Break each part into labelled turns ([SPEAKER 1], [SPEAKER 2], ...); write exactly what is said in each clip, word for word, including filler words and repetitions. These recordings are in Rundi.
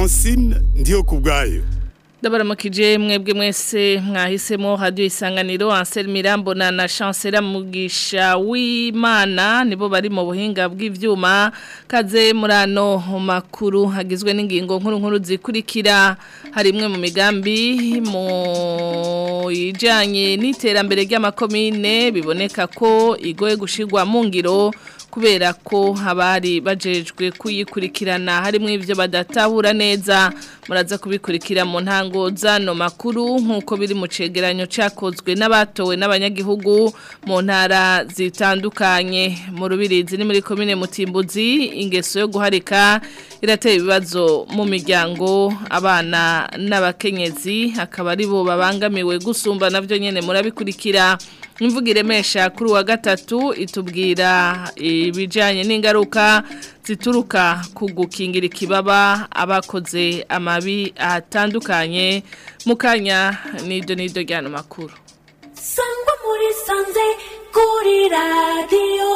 [SPEAKER 1] Francine ndiyo kubwayo.
[SPEAKER 2] Ndabaramukije mwebwe mwese mwahisemo radio isanganiro Ansel Mirambo na na Chancellor Mugisha w'Imana nibo bari mu buhinga bw'ivyuma kaze murano makuru hagizwe n'ingingo nkuru nkuru zikurikira harimwe mu migambi mu ijanye n'iterambere ry'amakomine biboneka ko igoye gushirwa mu ngiro kubera ko habari bajejwe kuyikurikirana harimo ivyo badatahura neza muraza kubikurikira mu ntango zano makuru nkuko biri mu cegeranyo cakozwe n'abatowe n'abanyagihugu mu ntara zitandukanye mu rubirizi ni muri komine Mutimbuzi ingeso yo guharika irateye ibibazo mu miryango abana n'abakenyezi akaba ari bo babangamiwe gusumba navyo nyene murabikurikira imvugo iremesha kuri wa gatatu itubwira ibijanye n'ingaruka zituruka ku gukingira ikibaba abakoze amabi atandukanye mukanya nido nido ryano makuru
[SPEAKER 3] sangwa muri sanze kuri radio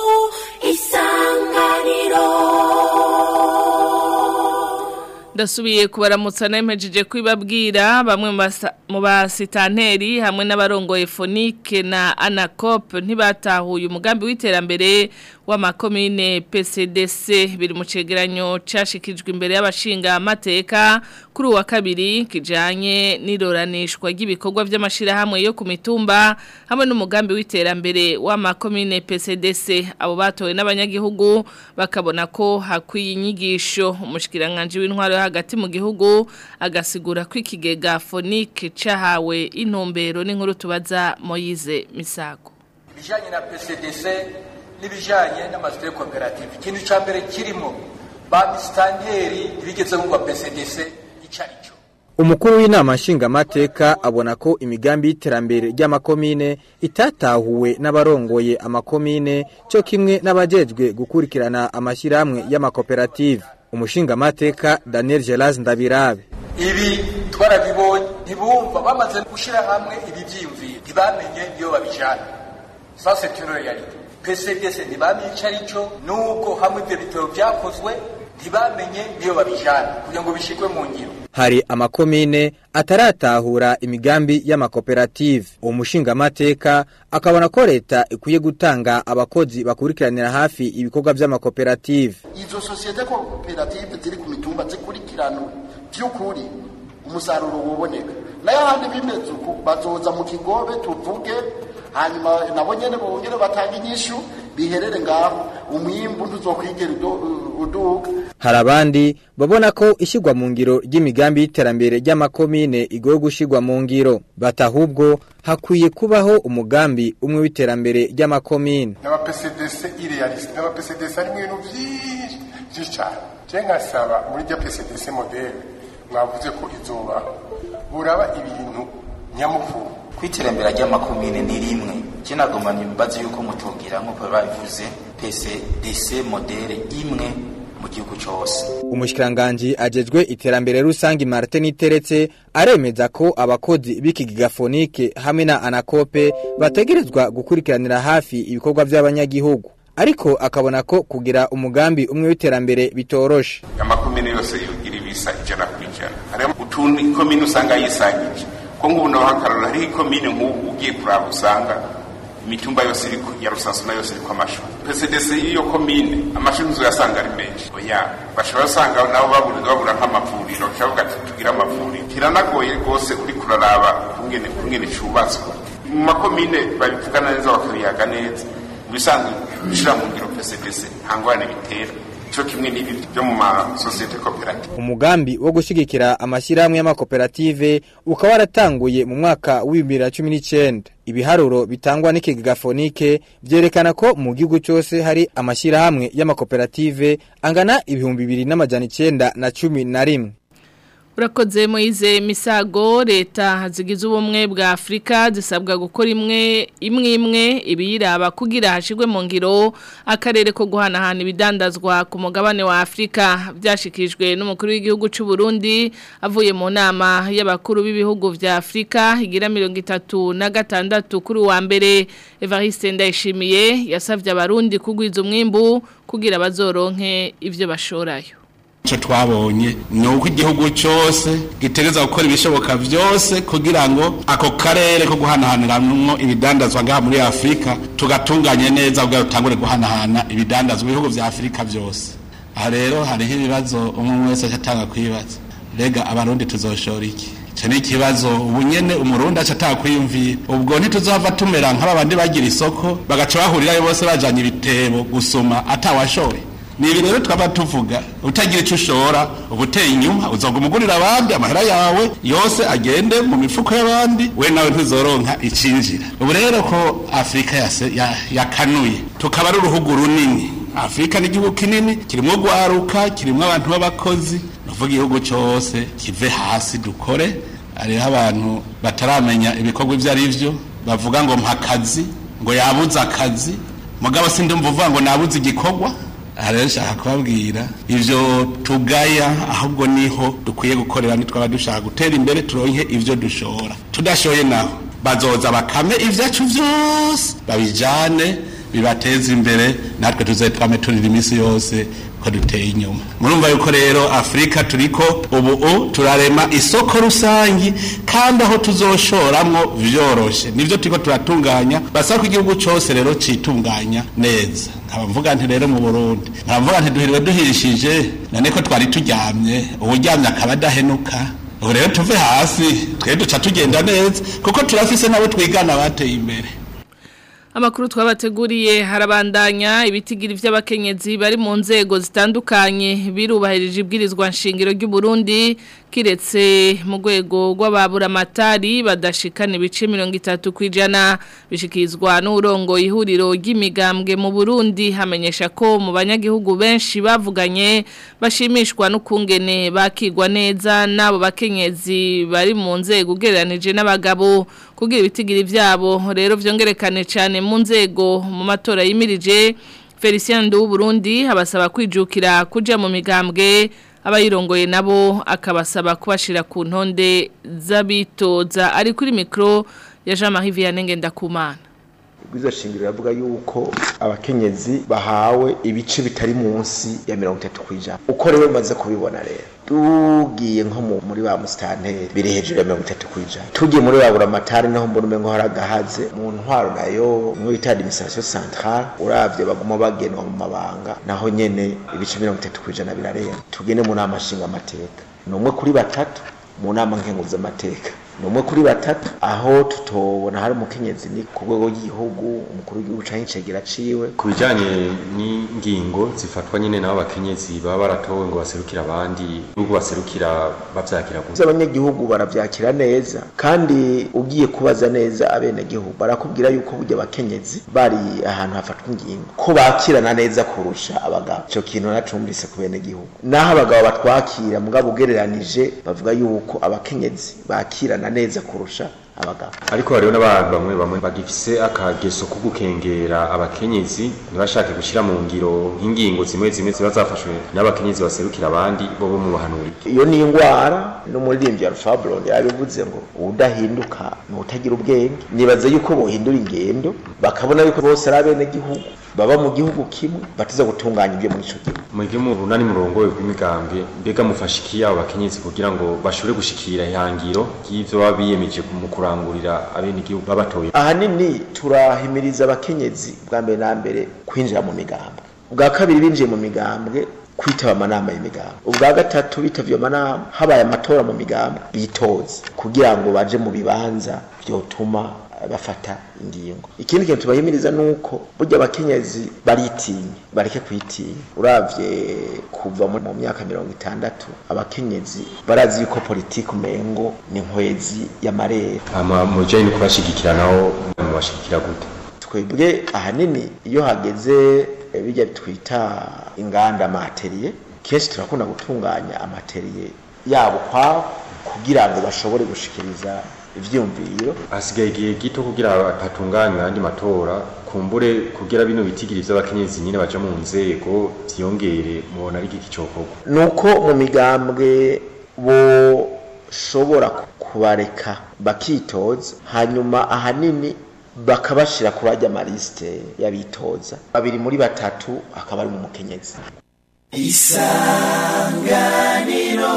[SPEAKER 3] isanganiro
[SPEAKER 2] Ndasubiye kubaramutsa naimejije kwibabwira bamwe mu basitanteri hamwe n'abarongoye Fonike na Anacop ntibatahuye umugambi w'iterambere w'amakomine P C D C biri mu cegeranyo cashikijwe imbere y'abashinga amateka kuri wa kabiri kijanye n'iroranishwa ry'ibikorwa by'amashira hamwe yo ku mitumba hamwe n'umugambi w'iterambere w'amakomine P C D C abo batowe n'abanyagihugu bakabona ko hakwiye inyigisho umushikiranganje w'intwaro hagati mu gihugu agasigura ko ikigega Fonike cahawe intumbero n'inkuru tubaza Moyize Misago
[SPEAKER 4] bijanye na P C D C nibijanye n'amazwe yo cooperative ikintu ca mbere kirimo ba stanteri bigeze mu P C D C icarico
[SPEAKER 5] Umukuru w'inama nshinga mateka abona ko imigambi y'iterambere ry'amakomine itatahuwe n'abarongoye amakomine cyo kimwe n'abajejwe gukurikirana amashiramwe y'amakoperative umushinga mateka Daniel Gelaz Ndabirabe
[SPEAKER 4] ibi twarabibonye ntibumva bamaze gushira hamwe ibi byiyumvira ntibamenye iyo babijana ça c'est une réalité P C D C ntibamenye icarico nuko hamwe ibyo bitero byakozwe ntibamenye iyo babijana kugira ngo bishikwe mu ngiro
[SPEAKER 5] hari amakomine ataratahura imigambi y'amakoperative umushinga mateka akabona ko leta ikwiye gutanga abakozi bakurikiranira hafi ibikorwa by'amakoperative
[SPEAKER 6] izo societe cooperative ziri ku mitumba zikurikirana by'ukuri umusaruro wuboneka nayo handi bimeze uko bazoza mu kigobe tuvuge hanyuma nabo nyene bongere batanga inyishu biherere ngaho umwimbu ntuzokwigera uduka
[SPEAKER 5] hari abandi babona ko ishigwa mu ngiro ry'imigambi y'iterambere ry'amakomine igoye gushigwa mu ngiro batahubwo hakwiye kubaho umugambi umwe w'iterambere ry'amakomine
[SPEAKER 7] n'aba P C D C irrealiste n'aba P C D C ari mu bintu byinshi cyane cenga saba muri rya P C D C model mwavuze ko izoba buraba ibintu nyamukuru
[SPEAKER 8] kwiterambera ry'amakomine ni rimwe kinagoma nimbaze yuko mutungira nkuko babivuze P C D C model imwe mu gihugu cyose
[SPEAKER 5] umushikiranganje ajejwe iterambere rusangi Martin Iteretse aremeza ko abakozi b'ikigiga Fonike hamwe na Anacope bategerezwa gukurikiranira hafi ibikorwa by'abanyagihugu ariko akabona ko kugira umugambi umwe w'iterambere bitoroshe
[SPEAKER 7] amakomine yose yogira ibisa ijana kuri ijana hari utundi komine usanga yisangije ko ngubuno hakarora ari komine nk'ubu ugiye kuraba usanga imitumba yose iri ya Rusanzu na yose iri kwa mashu P C D C iyo komine amashu nzo yasanga ari menshi oya bashobora usanga nabo baburi babura nk'amavuriro cyangwa tugira amavuriro kiranagoye gose uri kuraraba kungene kungene cyubatswe mu makomine babivugana neza bakariyaga neza bisanzwe bishira mu ngiro P C D C hangwane bitera cyo kimwe n'ibi byo mu ma societe cooperative
[SPEAKER 5] umugambi wo gushigikira amashiramwe y'amakoperative ukaba waratanguye mu mwaka wa bibiri na cumi n'icenda ibiharuro bitangwa n'ikigega Fonike byerekana ko mu gihugu cyose hari amashiramwe y'amakoperative angana ibihumbi bibiri n'amajana icenda na cumi na rimwe
[SPEAKER 2] Urakoze Moize Misago leta zigize ubumwe bwa Afrika zisabwa gukora imwe imwe imwe ibiyiraba kugira hashigwe mu ngiro akarere ko guhanahana ibidandazwa ku mugabane wa Afrika byashikijwe n'umukuru w'igihugu cy'u Burundi avuye mu nama y'abakuru b'ibihugu vya Afrika igira mirongo itatu na gatandatu kuri wa mbere Evariste Ndayishimiye yasavye abarundi kugwiza umwimbu kugira bazoronke ivyo bashorayo.
[SPEAKER 9] ico twabonye ni uko igihugu cyose gitegereza gukora ibishoboka vyose kugira ngo ako karere ko guhanahaniramwo ibidandazwa ngaha muri Afrika tugatunganye neza ubwo tutangure guhanahana ibidandazwa ibihugu vya Afrika vyose. Aha rero hariho ibibazo umwe wese atanga kwibaza, rega abarundi tuzoshora iki? Ico ni ikibazo ubu nyene umurundi acataka kwiyumvira, ubwo ntituzova tumera nk'abandi bagira isoko bagaca bahurirayo bose bajanye ibitebo gusoma atawashoye. Ni ibi rero twaba tuvuga, utagira ico ushora ubuteye inyuma uzogumugurira abandi amahera yawe yose agende mu mifuko y'abandi, we nawe ntuzoronka icinjira. Ubu rero ko Afrika yase yakanuye ya tukaba ari uruhugu runini. Afrika ni igihugu kinini kirimo gwaruka, kirimo abantu b'abakozi, nuvuga igihugu cyose kive hasi dukore. Ariho abantu bataramenya ibikorwa ivyo ari vyo, bavuga ngo mpakazi, ngo yabuze akazi, mugabo sindi mvuga ngo nabuze igikorwa. Ariko nshaka kubabwira ivyo tugaya ahubwo niho dukwiye gukorera, nitwaba dushaka gutera imbere turonke ivyo dushora. Tudashoye naho bazoza bakame ivyacu vyose babijane bibateza imbere, natwe tuzetwame turira imisi yose ko duteye inyuma. Murumva yuko rero Afrika turiko ubu turarema isoko rusangi kandi aho tuzoshoramwo vyoroshe, nivyo turiko turatunganya. Basa ko igihugu cyose rero citunganya neza. Nkaba mvuga nti rero mu Burundi, nkaba mvuga nti duhiriwe duhirishije, none ko twari turyamye, uburyamye akaba dahenuka. Ubu rero tuve hasi twe duca tugenda neza kuko turafise nabo twigana bateye imbere.
[SPEAKER 2] Amakuru twabateguriye harabandanya. Ibitigiri vy'abakenyezi bari mu nzego zitandukanye birubahirije ibwirizwa nshingiro ry'u Burundi, kiretse mu rwego rw'ababuramatari badashikana ibice mirongo itatu kwijana, bishikizwa n'urongo ihuriro ry'imigambwe mu Burundi. Hamenyesha ko mu banyagihugu benshi bavuganye bashimishwa n'ukungene bakigwa neza n'abo bakenyezi bari mu nzego ugereranije n'abagabo, kugira ibitigiri vyabo rero vyongerekane cyane mu nzego mu matora yimirije. Felicien Ndu Burundi abasaba kwijukira kuja mu migambwe, abayirongoye nabo akabasaba kubashira ku ntonde z'abitoza. Ari kuri mikro ya Jean-Marie Vianney Ngendakumana.
[SPEAKER 10] Ibwirizwa shingiro yavuga yuko abakenyezi bahawe ibice bitari munsi ya mirongo itatu kwijana. Uko rero maze kubibona rero tugiye nko muri ba mustanteri biri hejuru ya mirongo itatu kwijana, tugiye muri babura matari naho mbona umengo haragahaze mu ntwaro nayo muri ta administration centrale uravye baguma bagenwa mu mabanga naho nyene ibice mirongo itatu kwijana birarenga. Tugende mu nama nshinga amateka numwe kuri batatu, mu nama nkenguza amateka numwe kuri batatu, aho tutobona hari umukenyezi ni ku rwego rw'igihugu umukuru w'igihugu canke icegera ciwe.
[SPEAKER 11] Kubijanye n'ingingo zifatwa nyene nabo bakenyezi baba baratowe ngo baserukira abandi, n'ubwo baserukira bavyakira gusa.
[SPEAKER 10] Abanyagihugu baravyakira neza, kandi ugiye kubaza neza abene gihugu barakubwira yuko burya abakenyezi bari ahantu hafatwa ingingo ko bakirana neza kurusha abagabo. Ico kintu nacumbise ku bene gihugu, naho abagabo batwakira mugabo ugereranije bavuga yuko abakenyezi bakirana neza kurusha abagabo.
[SPEAKER 11] Ariko hariho n'abantu bamwe bamwe bagifise akageso ko gukengera abakenyezi, ntibashake gushira mu ngiro ingingo zimwe zimwe ziba zafashwe n'abakenyezi baserukira abandi bo bo mu bahanuri.
[SPEAKER 10] Iyo ni ingwara n'umuririmbyi Alpha Blondy yabivuze ngo udahinduka n'utagira ubwenge. Nibaze yuko bohindura ingendo bakabona yuko bose ari abene gihugu baba mu gihugu kimwe batiza gutunganya ibyo muri ico gihugu.
[SPEAKER 11] Mwege mu runani murongo w'imigambwe mbega mufashikiye abo bakenyezi kugira ngo bashobore gushikira ihangiro y'ivyo babiyemeje mu kurangurira abene gihugu babatoye.
[SPEAKER 10] Ahanini turahimiriza abakenyezi bwa mbere na mbere kwinjira mu migambwe, ubwa kabiri binjiye mu migambwe kwitaba amanama y'imigambwe, ubwa gatatu bitavye amanama habaye amatora mu migambwe bitoze kugira ngo baje mu bibanza vyotuma bafata ingingo. Ikindi kintu tubahimiriza nuko burya abakenyezi baritinya, bareke kwitinya. Uravye kuva mu myaka mirongo itandatu abakenyezi barazi yuko politiki umengo ni nkwezi y'amarere.
[SPEAKER 11] Ama mujanye kubashigikira naho mubashigikira gute?
[SPEAKER 10] Twebwe ahanini iyo hageze bijya twita inganda materiye, kenshi turakunda gutunganya amateriye yabo kwa kugira ngo bashobore gushikiriza ivyumviro.
[SPEAKER 11] Asigaye igihe gito kugira batunganya andi matora, kumbure kugira bino bitigiri vy'abakenyezi nyine baje mu nzego vyongere, mubona ari iki cokorwa?
[SPEAKER 10] Nuko mu migambwe bo shobora kubareka bakitoza, hanyuma ahanini bakabashira kurajya amaliste y'abitoza babiri muri batatu akaba ari mu mukenyezi.
[SPEAKER 12] Isanganiro.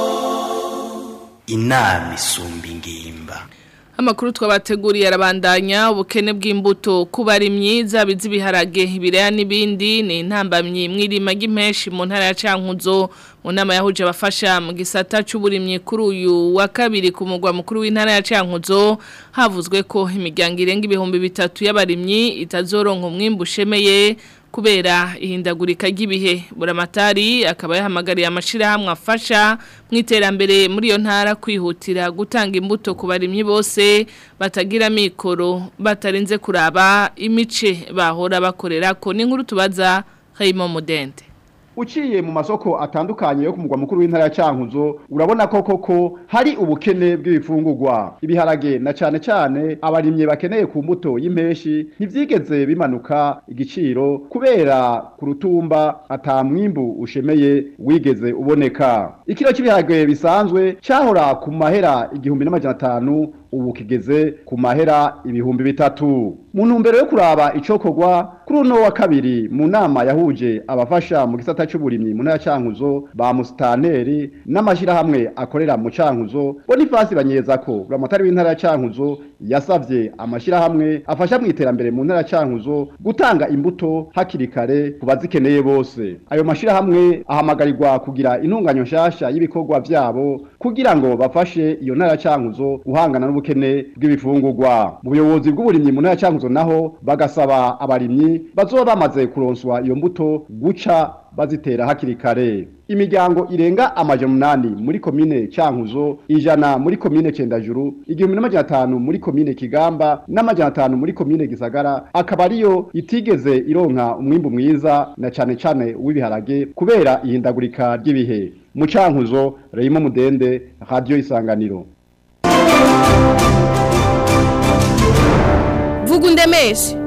[SPEAKER 12] Inama isumba ingimba.
[SPEAKER 2] Amakuru twabateguriye arabandanya ubukene bw'imbuto kubari myiza bizibiharage ibiraya n'ibindi ni intambamyi mwirima ry'impeshi mu ntara ya Cankuzo mu nama yahuje abafasha mu gisata c'uburimyi kuri uyu wa kabiri ku mugwa mukuru w'intara ya Cankuzo havuzwe ko imiryango irenga ibihumbi bitatu y'abarimyi itazoronka umwimbu ushemeye kubera ihindagurika ry'ibihe buramatari akaba yahamagariye amashirahamwe afasha mu iterambere muri yo ntara kwihutira gutanga imbuto ku barimyi bose batagira mikoro batarinze kuraba imice bahora bakorera ko n'inkuru tubaza Raymond Mudende.
[SPEAKER 13] Uciye mu masoko atandukanye yo kumugwa mukuru w'intara ya Cankuzo urabona ko koko hari ubukene bw'ibifungurwa ibiharage na cyane cyane abarimye bakeneye ku mbuto y'impeshi ntivyigeze bimanuka igiciro kubera ku rutumba atamwimbu ushemeye wigeze uboneka ikiro cy'ibiharage bisanzwe cyahora ku mahera igihumbi n'amajana atanu ubu kigeze ku mahera ibihumbi bitatu mu ntumbero yo kuraba icokorwa kuri uno wa kabiri mu nama yahuje abafasha mu gisata cy'uburimyi mu ntara ya Cankuzo ba musitanteri n'amashirahamwe akorera mu Cankuzo Boniface banyeza ko buramatari w'intara ya Cankuzo yasavye amashirahamwe afasha mu iterambere mu ntara ya Cankuzo gutanga imbuto hakiri kare ku bazikeneye bose ayo mashirahamwe ahamagarirwa kugira intunganyo nshasha y'ibikorwa vyabo kugira ngo bafashe iyo ntara ya Cankuzo guhangana n'ubukene bw'ibifungurwa mu buyobozi bw'uburimyi mu ntara ya Cankuzo naho bagasaba abarimyi bazoba bamaze kuronswa iyo mbuto guca bazitera hakiri kare imiryango irenga amajana umunani muri komine Cankuzo ijana muri komine Cendajuru igihumbi n'amajana atanu muri komine Kigamba n'amajana atanu muri komine Gisagara akaba ariyo itigeze ironka umwimbu mwiza na cane cane w'ibiharage kubera ihindagurika ry'ibihe mu Cankuzo Raymond Mudende Radio Isanganiro.
[SPEAKER 2] Vugundemeshe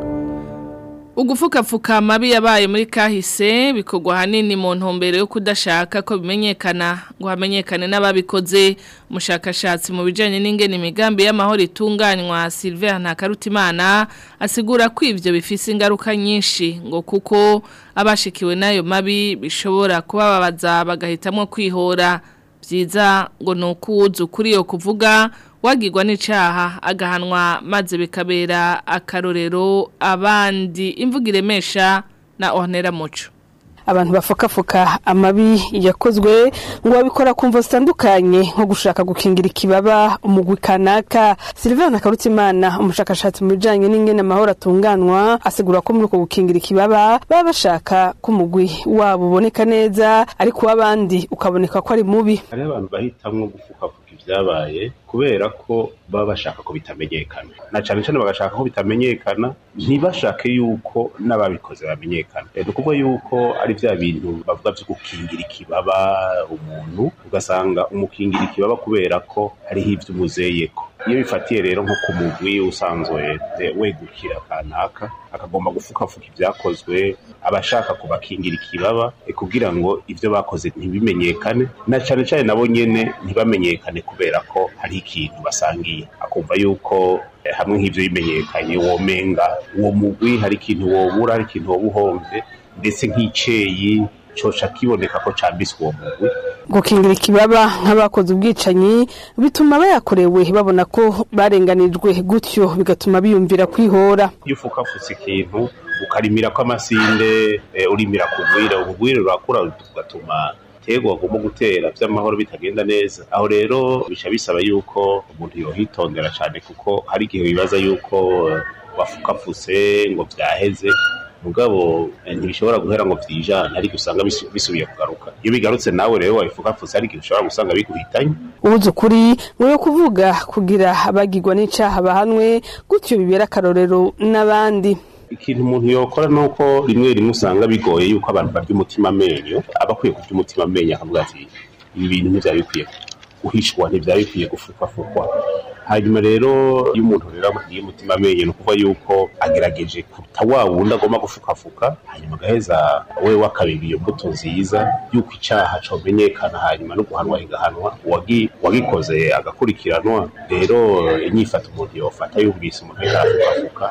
[SPEAKER 2] Ugufukafuka mabi yabaye muri kahise bikogwa hanini mu ntumbero yo kudashaka ko bimenyekana ngo hamenyekane n'ababikoze umushakashatsi mu bijanye n'ingene imigambi y'amahoro itunganywa Sylvain Ntakarutimana asigura ko ivyo bifise ingaruka nyinshi ngo kuko abashikiwe nayo mabi bishobora kubababaza bagahitamwo kwihora byiza ngo nukuzu kuri yo kuvuga wagirwa n'icaha agahanwa maze bikabera akarorero abandi imvuga iremesha na Ornera Muco
[SPEAKER 14] abantu bafokafoka amabi yakozwe ngo babikora kumva zitandukanye nko gushaka gukingira ikibaba umugwi kanaka Sylvain Ntakarutimana umushakashatsi mu bijanye n'ingene amahoro atunganwa asigura ko muri uko gukingira ikibaba baba bashaka ko umugwi wabo uboneka neza ariko abandi ukaboneka ko ari mubi
[SPEAKER 15] hari abantu bahitamwo gufukafuka ibyabaye kubera ko baba bashaka ko bitamenyekana na cyane cyane bagashaka ko bitamenyekana ntibashake yuko n'ababikoze bamenyekana ni ukuvuga yuko ari bya bintu bavuga byo gukingira ikibaba umuntu ugasanga umukingira ikibaba kubera ko hariho ibyo umuzeyeko iyo bifatiye rero nko ku mugwi usanzwe wegukira kanaka akagomba gufukafuka ibyakozwe abashaka kubakingira ikibaba kugira ngo ivyo bakoze ntibimenyekane na cyane cyane nabo nyene ntibamenyekane kubera ko hari ikintu basangiye akumva yuko hamwe nk'ivyo bimenyekanye womenga uwo mugwi hari ikintu wobura hari ikintu wobuhomvye ndetse nk'iceyi coca kiboneka ko cambiswe uwo mugwi
[SPEAKER 14] gukingira ikibaba nk'abakoze ubwicanyi bituma bayakorewe babona ko barenganijwe gutyo bigatuma biyumvira kwihora
[SPEAKER 15] iyo ufukafutse ikintu ukarimira ko amasinde e, urimira kugwira ubugwire urakura ugatuma tego agomba gutera by'amahoro bitagenda neza aho rero bica bisaba yuko umuntu yohitondera cyane kuko hari igihe bibaza yuko wafukafutse ngo vyaheze mugabo ntibishobora guhera ngo vyijana ariko usanga bisubiye kugaruka iyo bigarutse nawe rero wabifukafutse ariko ushobora gusanga biguhitanye
[SPEAKER 14] ubuze ukuri mwe kuvuga kugira abagirwa n'icaha bahanwe gutyo bibera akarorero n'abandi
[SPEAKER 15] ikintu umuntu yokora nuko rimwe rimwe usanga bigoye yuko abantu barya umutima amenyo abakwiye kurya umutima amenyo akavuga ati ibi bintu ntivyari bikwiye guhishwa ntivyari bikwiye gufukafukwa hanyuma rero iyo umuntu rero amuriye umutima amenyo no kuva yuko agerageje kuta wa wundi agomba gufukafuka hanyuma gaheza we wakabiri iyo mbuto nziza yuko icaha comenyekana hanyuma no guhanwa igahanwa wagi wagikoze agakurikiranwa rero inyifato umuntu yofata yumvise umuntu arafukafuka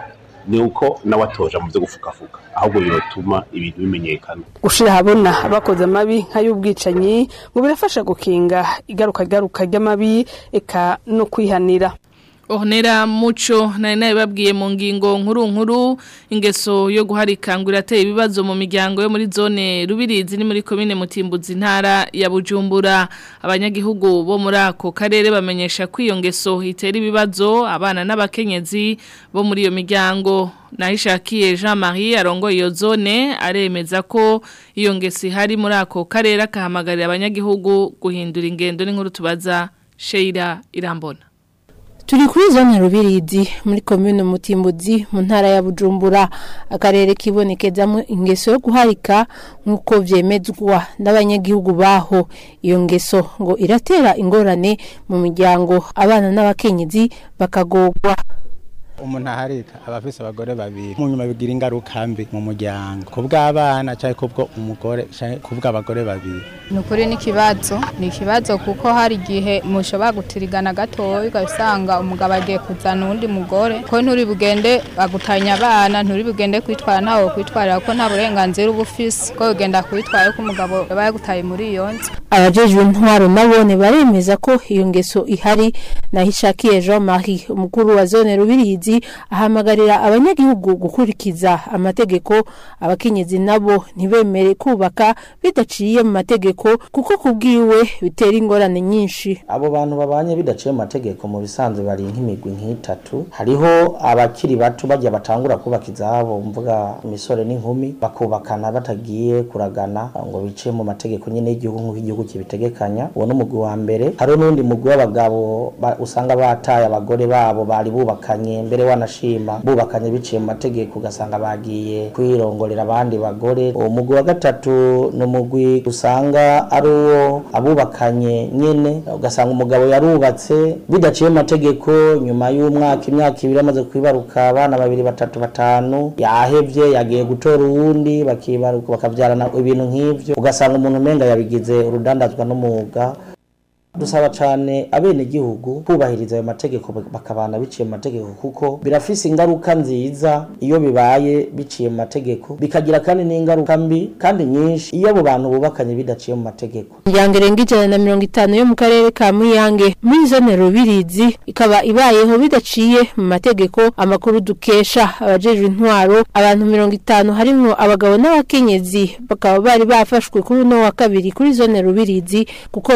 [SPEAKER 15] ni uko nawe atoja mu byo gufukafuka ahubwo yotuma ibintu bimenyekana.
[SPEAKER 14] Gushira habona abakoze amabi nk'ay'ubwicanyi ngo birafasha gukinga igaruka garuka ry'amabi eka no kwihanira.
[SPEAKER 2] Ornera muco nari nabibabwiye mu ngingo nkuru nkuru ingeso yo guharika ngo irateye ibibazo mu miryango yo muri zone Rubirizi ni muri commune Mutimbuzi ntara ya Bujumbura. Abanyagihugu bo muri ako karere bamenyesha ko iyo ngeso itera ibibazo abana n'abakenyezi bo muri iyo miryango. Nahishakiye Jean Marie arongo iyo zone aremeza ko iyo ngeso ihari muri ako karere akahamagarira abanyagihugu guhindura ingendo n'inkuru tubaza Sheila Irambona.
[SPEAKER 16] Turi kuri zone Rubirizi muri commune Mutimbuzi mu ntara ya Bujumbura akarere kibonekezamo ingeso yo guharika nkuko vyemezwa n'abanyagihugu baho. Iyo ngeso ngo iratera ingorane mu miryango abana n'abakenyezi bakagogwa.
[SPEAKER 17] Umuntu aharika abafise abagore babiri mu nyuma bigira ingaruka mbi mu muryango kubw'abana cyangwa kubwo umugore cyangwa kubw'abagore babiri.
[SPEAKER 18] Nukuri ni kibazo ni kibazo kuko hari gihe mushobora gutirigana gatoyi ugasanga umugabo agiye kuzana undi mugore ko nturi bugende bagutanya abana nturi bugende kwitwara nawo kwitwarira ko nta burenganzira ubufise ko ugenda kwitwara ko umugabo yabaye gutaye muri iyo nzu.
[SPEAKER 16] Abajejwe intwaro nabone baremeza ko iyo ngeso ihari. Nahishakiye Jean Marie umukuru wa zone Rubirizi ahamagarira abanyagihugu gukurikiza amategeko. Abakenyezi nabo ntibemere kubaka bidaciye mu mategeko kuko kubwiwe bitera ingorane nyinshi.
[SPEAKER 19] Abo bantu babanye bidaciye mu mategeko mu bisanzwe bari nk'imigwi nk'itatu. Hariho abakiri bato bajya batangura kubaka izabo mvuga imisore n'inkumi bakubakana batagiye kuragana ngo bice mu mategeko nyene y'igihugu nk'igihugu kibitegekanya. Uwo n'umugwi wa mbere. Hari n'undi mugwi w'abagabo usanga bataye abagore babo bari bubakanye mbere wanashima bubakanye biciye mu mategeko ugasanga bagiye kwirongorera abandi bagore. Uwo mugwi wa gatatu no mugwi usanga ari uwo abubakanye nyene ugasanga umugabo yarubatse bidaciye mu mategeko nyuma y'umwaka imyaka ibiri amaze kwibaruka abana babiri batatu batanu yahevye yagiye gutora uwundi bakibaruka bakavyarana ibintu nk'ivyo ugasanga umuntu menga yabigize urudandazwa n'umuga. Dusaba cyane abene gihugu kubahiriza ayo mategeko bakabana biciye mu mategeko kuko birafise ingaruka nziza iyo bibaye biciye mu mategeko bikagira kandi n'ingaruka mbi kandi nyinshi iyo abo bantu bubakanye bidaciye mu mategeko.
[SPEAKER 16] Imiryango irenga ijana na mirongo itanu yo mu karere ka Muyange muri zone Rubirizi ikaba ibayeho bidaciye mu mategeko. Amakuru dukesha abajejwe intwaro abantu mirongo itanu harimo abagabo n'abakenyezi bakaba bari bafashwe kuri no wa kabiri kuri zone Rubirizi kuko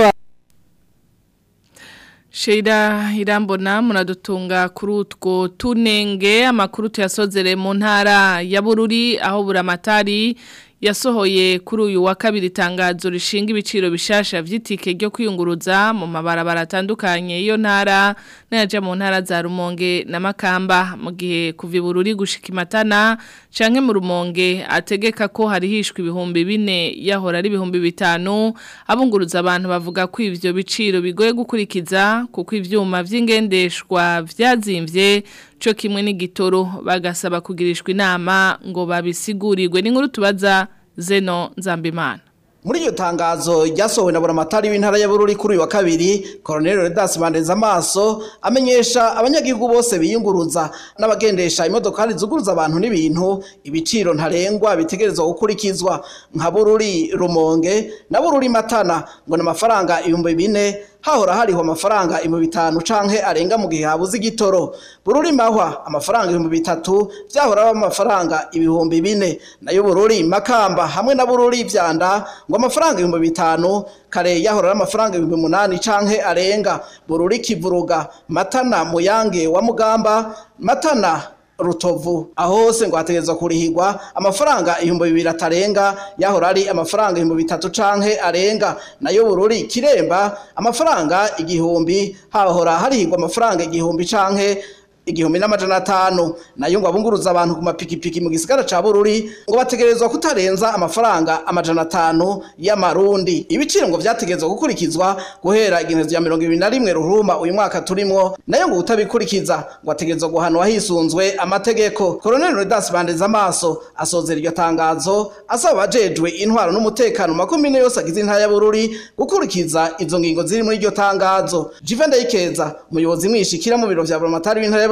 [SPEAKER 2] Sheila Irambona munadutunga kuri utwo tunenge amakuru tuyasozere mu ntara ya Bururi aho buramatari yasohoye kuri uyu wa kabiri tangazo rishinga ibiciro bishasha vy'itike ryo kwiyunguruza mu mabarabara atandukanye iyo ntara nayaje mu ntara za Rumonge na Makamba mu gihe kuva Bururi gushika Imatana canke mu Rumonge ategeka ko harihishwa ibihumbi bine yahora ari ibihumbi bitanu. Abunguruza abantu bavuga ko ivyo biciro bigoye gukurikiza kuko ivyuma vy'ingendeshwa vyazimvye cyo kimwe n'igitoro bagasaba kugirishwa inama ngo babisigurirwe. N'inkuru tubaza Zeno Nzambimana.
[SPEAKER 20] Muri iyo tangazo ryasohowe na buramatari w'intara ya Bururi kuri uyu wa kabiri Colonel Redas Bandenza amaso amenyesha abanyagihugu bose biyunguruza n'abagendesha imodokari zuguruza abantu n'ibintu ibiciro ntarengwa bitegerezwa gukurikizwa nka Bururi Rumonge na Bururi Matana ngo n'amafaranga ibihumbi bine hahora hariho amafaranga ibihumbi bitanu canke arenga mu gihe habuze igitoro. Bururi Mahwa amafaranga ibihumbi bitatu byahora amafaranga ibihumbi bine nayo Bururi Makamba hamwe na Bururi Vyanda ngo amafaranga ibihumbi bitanu kare yahora amafaranga ibihumbi munani canke arenga. Bururi Kivuruga Matana Muyange wa Mugamba Matana Rutovu aho hose ngo hategezwa kurihirwa amafaranga ibihumbi bibiri atarenga yahora ari amafaranga ibihumbi bitatu canke arenga. Nayo Bururi Kiremba amafaranga igihumbi hahora harihirwa amafaranga igihumbi canke igihumbi n'amajana atanu. Nayo ngo abunguruza abantu ku mapikipiki mu gisigara ca Bururi ngo bategerezwa kutarenza amafaranga amajana atanu y'amarundi. Ibiciro ngo vyategezwa gukurikizwa guhera igenezo ya mirongo ibiri na rimwe Ruhuma uyu mwaka turimwo. Nayo ngo utabikurikiza ngo ategezwa guhanwa hisunzwe amategeko. Colonel Redas Bandenza amaso asozera iryo tangazo asaba abajejwe intwaro n'umutekano makomine yose agize intara ya Bururi gukurikiza izo ngingo ziri muri iryo tangazo. Jive Ndayikeza umuyobozi mwishikira mu biro vya buramatari w'intara ya Bururi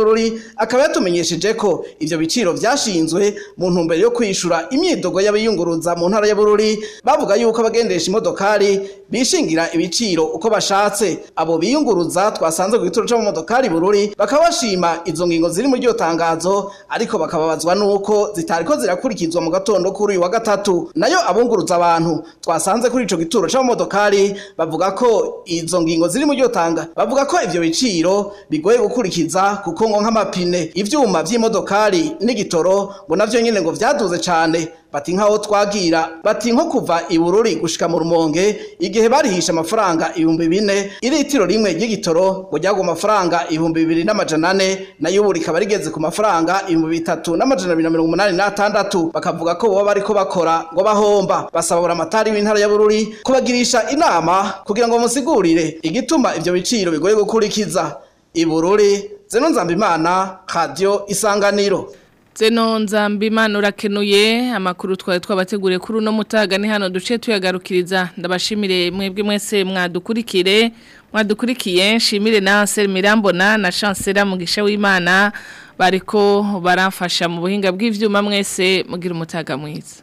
[SPEAKER 20] Bururi akaba yatumenyesheje ko ivyo biciro vyashinzwe mu ntumbero yo kwishura imyidogo y'abiyunguruza mu ntara ya Bururi bavuga yuko abagendesha imodokari bishingira ibiciro uko bashatse. Abo biyunguruza twasanze ku gituro cyo mu modokari Bururi bakaba bashima izo ngingo ziri mu ryo tangazo ariko bakababazwa nuko zitariko zirakurikizwa mu gatondo kuri uyu wa gatatu. Nayo abunguruza abantu twasanze kuri ico gituro cyo mu modokari bavuga ko izo ngingo ziri mu ryo tanga bavuga ko ivyo biciro bigoye gukurikiza kuko ngo nk'amapine ivyuma vy'imodokari n'igitoro ngo navyo nyene ngo vyaduze cane. Bati nkaho twagira bati nko kuva i Bururi gushika mu Rumonge igihe barihisha amafaranga ibihumbi bine iritiro rimwe ry'igitoro ngo ryago amafaranga ibihumbi bibiri n'amajana ane nayo buri kaba rigeze ku mafaranga ibihumbi bitatu n'amajana abiri na mirongo umunani n'atandatu. Bakavuga ko boba bariko bakora ngo bahomba. Basaba buramatari w'intara ya Bururi kubagirisha inama kugira ngo musigurire igituma ivyo biciro bigoye gukurikiza. I Bururi Zeno Nzambimana, Radio Isanganiro.
[SPEAKER 2] Zeno Nzambimana urakenuye amakuru twari twabateguriye kuri uno mutaga ni hano duce tuyagarukiriza. Ndabashimire mwebwe mwese mwadukurikire mwadukurikiye nshimire na Ansel Mirambona na Chancela Mugisha w'Imana bariko baramfasha mu buhinga bw'ivyuma mwese mugira umutaga mwiza.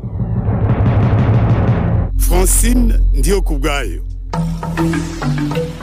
[SPEAKER 1] Francine ndiyo kubgayo.